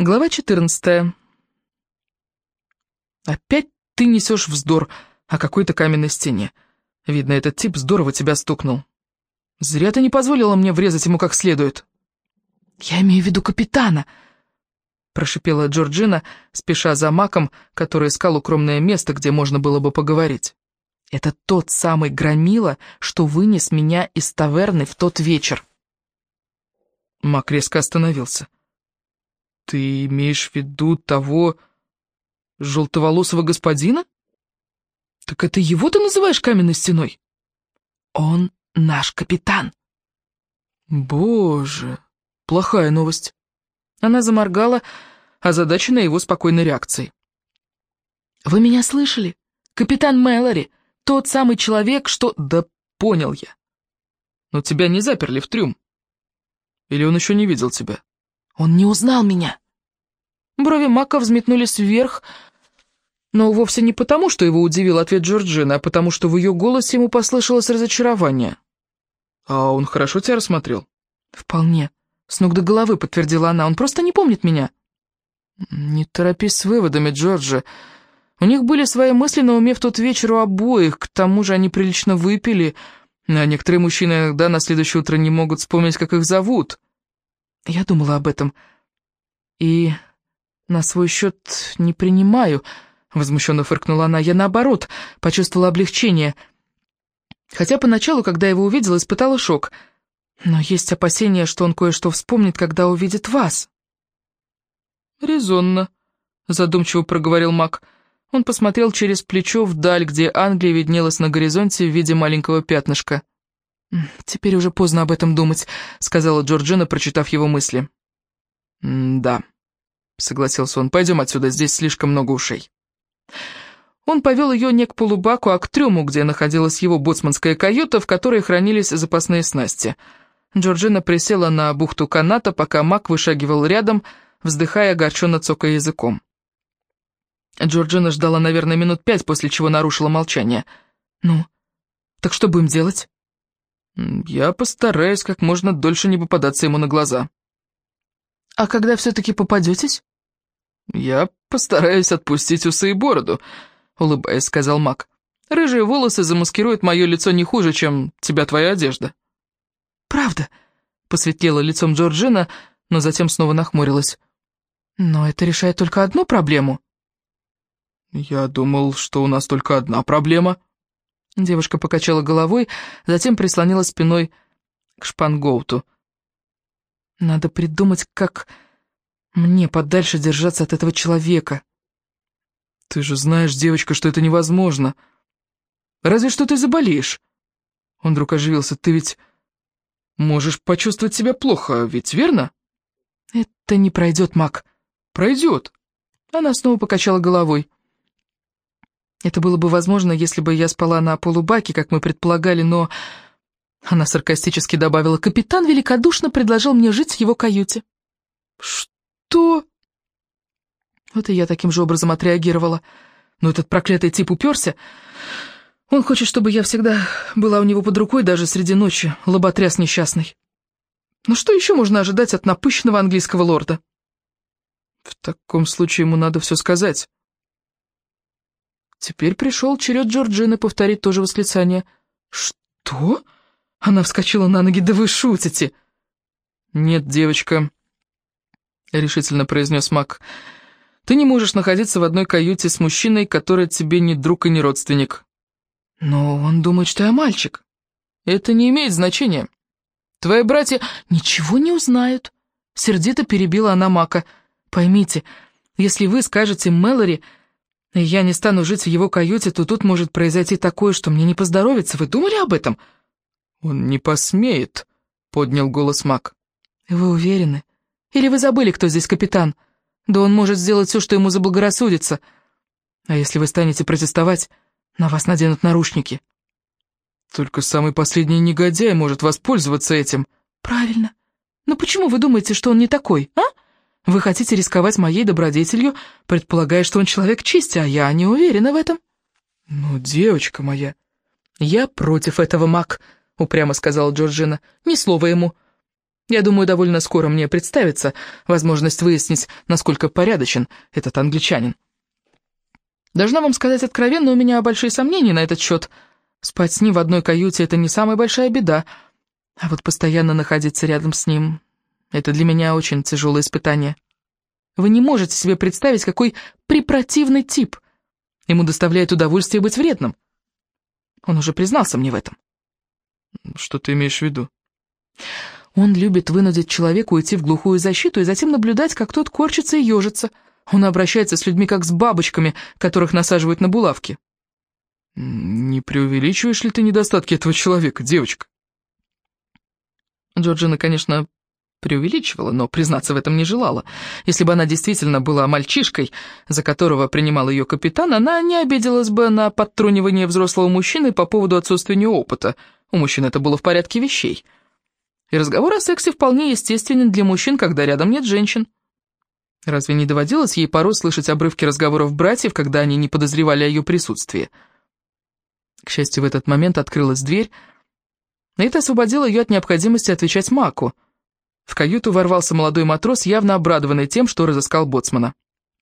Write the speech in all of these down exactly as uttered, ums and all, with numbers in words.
Глава четырнадцатая. Опять ты несешь вздор о какой-то каменной стене. Видно, этот тип здорово тебя стукнул. Зря ты не позволила мне врезать ему как следует. Я имею в виду капитана, прошипела Джорджина, спеша за Маком, который искал укромное место, где можно было бы поговорить. Это тот самый громила, что вынес меня из таверны в тот вечер. Мак резко остановился. «Ты имеешь в виду того желтоволосого господина? Так это его ты называешь каменной стеной?» «Он наш капитан». «Боже, плохая новость». Она заморгала, озадаченная его спокойной реакцией. «Вы меня слышали? Капитан Мэлори, тот самый человек, что...» «Да понял я. Но тебя не заперли в трюм. Или он еще не видел тебя?» «Он не узнал меня». Брови Мака взметнулись вверх, но вовсе не потому, что его удивил ответ Джорджины, а потому, что в ее голосе ему послышалось разочарование. «А он хорошо тебя рассмотрел?» «Вполне. С ног до головы», — подтвердила она. «Он просто не помнит меня». «Не торопись с выводами, Джорджи. У них были свои мысли на уме в тот вечер у обоих, к тому же они прилично выпили, а некоторые мужчины иногда на следующее утро не могут вспомнить, как их зовут». Я думала об этом. И на свой счет не принимаю, возмущенно фыркнула она. Я, наоборот, почувствовала облегчение. Хотя поначалу, когда его увидела, испытала шок. Но есть опасения, что он кое-что вспомнит, когда увидит вас. «Резонно», — задумчиво проговорил Мак. Он посмотрел через плечо вдаль, где Англия виднелась на горизонте в виде маленького пятнышка. «Теперь уже поздно об этом думать», — сказала Джорджина, прочитав его мысли. «Да», — согласился он, — «пойдем отсюда, здесь слишком много ушей». Он повел ее не к полубаку, а к трюму, где находилась его боцманская каюта, в которой хранились запасные снасти. Джорджина присела на бухту каната, пока Мак вышагивал рядом, вздыхая, огорченно цокая языком. Джорджина ждала, наверное, минут пять, после чего нарушила молчание. «Ну, так что будем делать?» «Я постараюсь как можно дольше не попадаться ему на глаза». «А когда все-таки попадетесь?» «Я постараюсь отпустить усы и бороду», — улыбаясь, сказал Мак. «Рыжие волосы замаскируют мое лицо не хуже, чем тебя твоя одежда». «Правда?» — посветлела лицом Джорджина, но затем снова нахмурилась. «Но это решает только одну проблему». «Я думал, что у нас только одна проблема». Девушка покачала головой, затем прислонила спиной к шпангоуту. «Надо придумать, как мне подальше держаться от этого человека». «Ты же знаешь, девочка, что это невозможно. Разве что ты заболеешь». Он вдруг оживился. «Ты ведь можешь почувствовать себя плохо, ведь верно?» «Это не пройдет, Мак». «Пройдет». Она снова покачала головой. «Это было бы возможно, если бы я спала на полубаке, как мы предполагали, но...» Она саркастически добавила: «Капитан великодушно предложил мне жить в его каюте». «Что?» Вот и я таким же образом отреагировала. Но этот проклятый тип уперся. Он хочет, чтобы я всегда была у него под рукой, даже среди ночи, лоботряс несчастный. Ну что еще можно ожидать от напыщенного английского лорда? В таком случае ему надо все сказать». Теперь пришел черед Джорджины повторить то же восклицание. «Что?» Она вскочила на ноги. «Да вы шутите!» «Нет, девочка», — решительно произнес Мак, — «ты не можешь находиться в одной каюте с мужчиной, который тебе не друг и не родственник». «Но он думает, что я мальчик». «Это не имеет значения. Твои братья ничего не узнают», — сердито перебила она Мака. «Поймите, если вы скажете Мэлори, и я не стану жить в его каюте, то тут может произойти такое, что мне не поздоровится. Вы думали об этом?» «Он не посмеет», — поднял голос Мак. «Вы уверены? Или вы забыли, кто здесь капитан? Да он может сделать все, что ему заблагорассудится. А если вы станете протестовать, на вас наденут наручники». «Только самый последний негодяй может воспользоваться этим». «Правильно. Но почему вы думаете, что он не такой, а? Вы хотите рисковать моей добродетелью, предполагая, что он человек чести, а я не уверена в этом». «Ну, девочка моя...» «Я против этого, Мак», — упрямо сказала Джорджина. «Ни слова ему. Я думаю, довольно скоро мне представится возможность выяснить, насколько порядочен этот англичанин. Должна вам сказать откровенно, у меня большие сомнения на этот счет. Спать с ним в одной каюте — это не самая большая беда, а вот постоянно находиться рядом с ним — это для меня очень тяжелое испытание. Вы не можете себе представить, какой препротивный тип. Ему доставляет удовольствие быть вредным. Он уже признался мне в этом. Что ты имеешь в виду? Он любит вынудить человека уйти в глухую защиту и затем наблюдать, как тот корчится и ежится. Он обращается с людьми, как с бабочками, которых насаживают на булавки. Не преувеличиваешь ли ты недостатки этого человека, девочка? Джорджина, конечно, преувеличивала, но признаться в этом не желала. Если бы она действительно была мальчишкой, за которого принимал ее капитан, она не обиделась бы на подтрунивание взрослого мужчины по поводу отсутствия опыта. У мужчин это было в порядке вещей. И разговор о сексе вполне естественен для мужчин, когда рядом нет женщин. Разве не доводилось ей порой слышать обрывки разговоров братьев, когда они не подозревали о ее присутствии? К счастью, в этот момент открылась дверь, и это освободило ее от необходимости отвечать Маку. В каюту ворвался молодой матрос, явно обрадованный тем, что разыскал боцмана.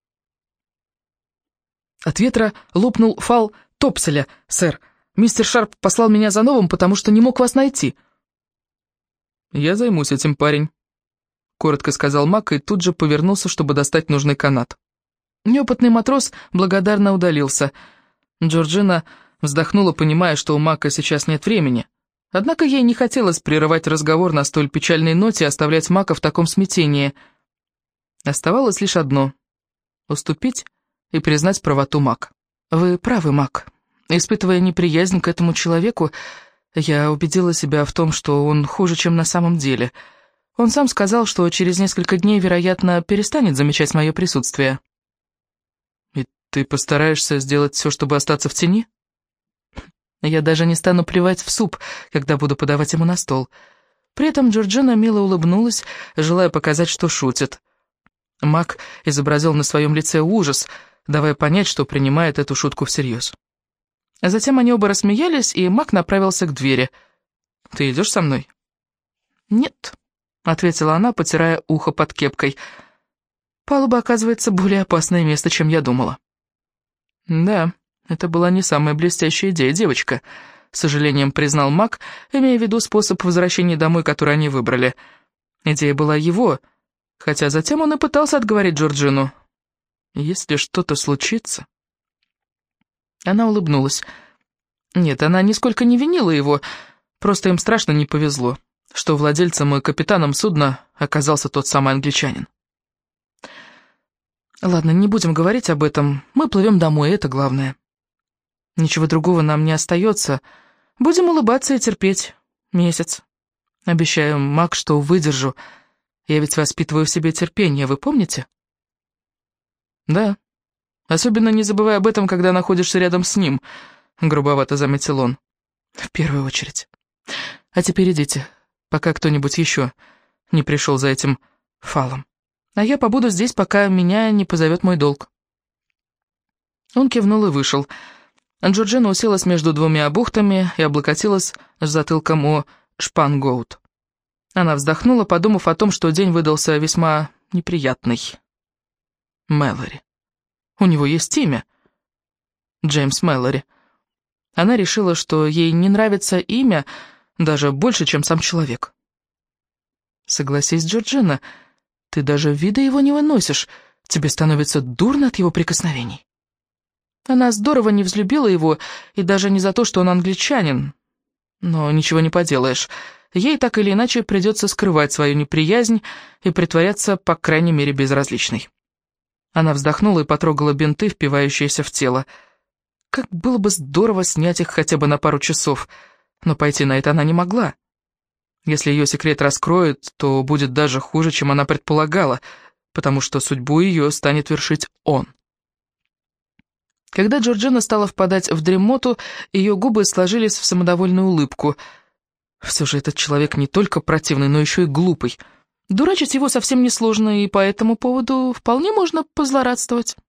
«От ветра лопнул фал топселя, сэр. Мистер Шарп послал меня за новым, потому что не мог вас найти». «Я займусь этим, парень», — коротко сказал Мак и тут же повернулся, чтобы достать нужный канат. Неопытный матрос благодарно удалился. Джорджина вздохнула, понимая, что у Мака сейчас нет времени. Однако ей не хотелось прерывать разговор на столь печальной ноте и оставлять Мака в таком смятении. Оставалось лишь одно — уступить и признать правоту Мак. «Вы правы, Мак. Испытывая неприязнь к этому человеку, я убедила себя в том, что он хуже, чем на самом деле. Он сам сказал, что через несколько дней, вероятно, перестанет замечать мое присутствие». «И ты постараешься сделать все, чтобы остаться в тени?» Я даже не стану плевать в суп, когда буду подавать ему на стол. При этом Джорджина мило улыбнулась, желая показать, что шутит. Мак изобразил на своем лице ужас, давая понять, что принимает эту шутку всерьез. А затем они оба рассмеялись, и Мак направился к двери. «Ты идешь со мной?» «Нет», — ответила она, потирая ухо под кепкой. «Палуба, оказывается, более опасное место, чем я думала». «Да». «Это была не самая блестящая идея, девочка», — с сожалением признал Мак, имея в виду способ возвращения домой, который они выбрали. Идея была его, хотя затем он и пытался отговорить Джорджину. «Если что-то случится...» Она улыбнулась. Нет, она нисколько не винила его, просто им страшно не повезло, что владельцем и капитаном судна оказался тот самый англичанин. «Ладно, не будем говорить об этом, мы плывем домой, это главное. Ничего другого нам не остается. Будем улыбаться и терпеть. Месяц. Обещаю, Мак, что выдержу. Я ведь воспитываю в себе терпение, вы помните?» «Да. Особенно не забывай об этом, когда находишься рядом с ним», — грубовато заметил он. «В первую очередь. А теперь идите, пока кто-нибудь еще не пришел за этим фалом. А я побуду здесь, пока меня не позовет мой долг». Он кивнул и вышел. Джорджина уселась между двумя бухтами и облокотилась с затылком о шпангоут. Она вздохнула, подумав о том, что день выдался весьма неприятный. Мэлори. У него есть имя. Джеймс Мэлори. Она решила, что ей не нравится имя даже больше, чем сам человек. Согласись, Джорджина, ты даже вида его не выносишь, тебе становится дурно от его прикосновений. Она здорово не взлюбила его, и даже не за то, что он англичанин. Но ничего не поделаешь. Ей так или иначе придется скрывать свою неприязнь и притворяться, по крайней мере, безразличной. Она вздохнула и потрогала бинты, впивающиеся в тело. Как было бы здорово снять их хотя бы на пару часов, но пойти на это она не могла. Если ее секрет раскроют, то будет даже хуже, чем она предполагала, потому что судьбу ее станет вершить он. Когда Джорджина стала впадать в дремоту, ее губы сложились в самодовольную улыбку. Все же этот человек не только противный, но еще и глупый. Дурачить его совсем несложно, и по этому поводу вполне можно позлорадствовать.